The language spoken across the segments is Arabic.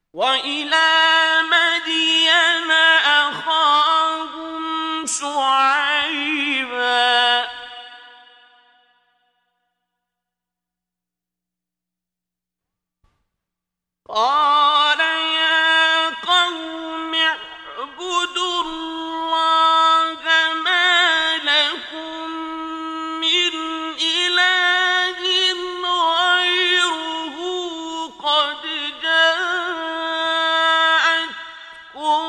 وإلى مدين أخاهم شعيبا قال يا قوم اعبدوا الله ما لكم من إله غيره قد جاءتكم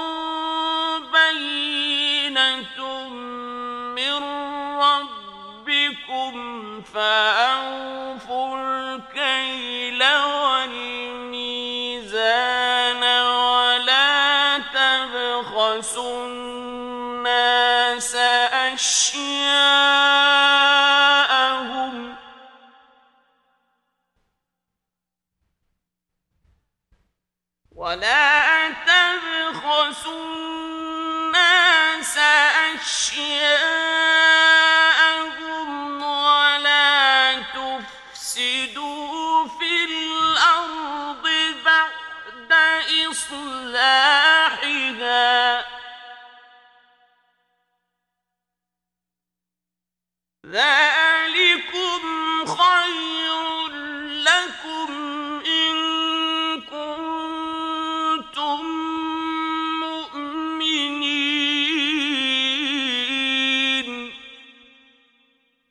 بينة من ربكم فأوفوا الكيل والميزان ولا تبخسوا الناس أشياءهم ولا تفسدوا في الأرض بعد إصلاحها ذلك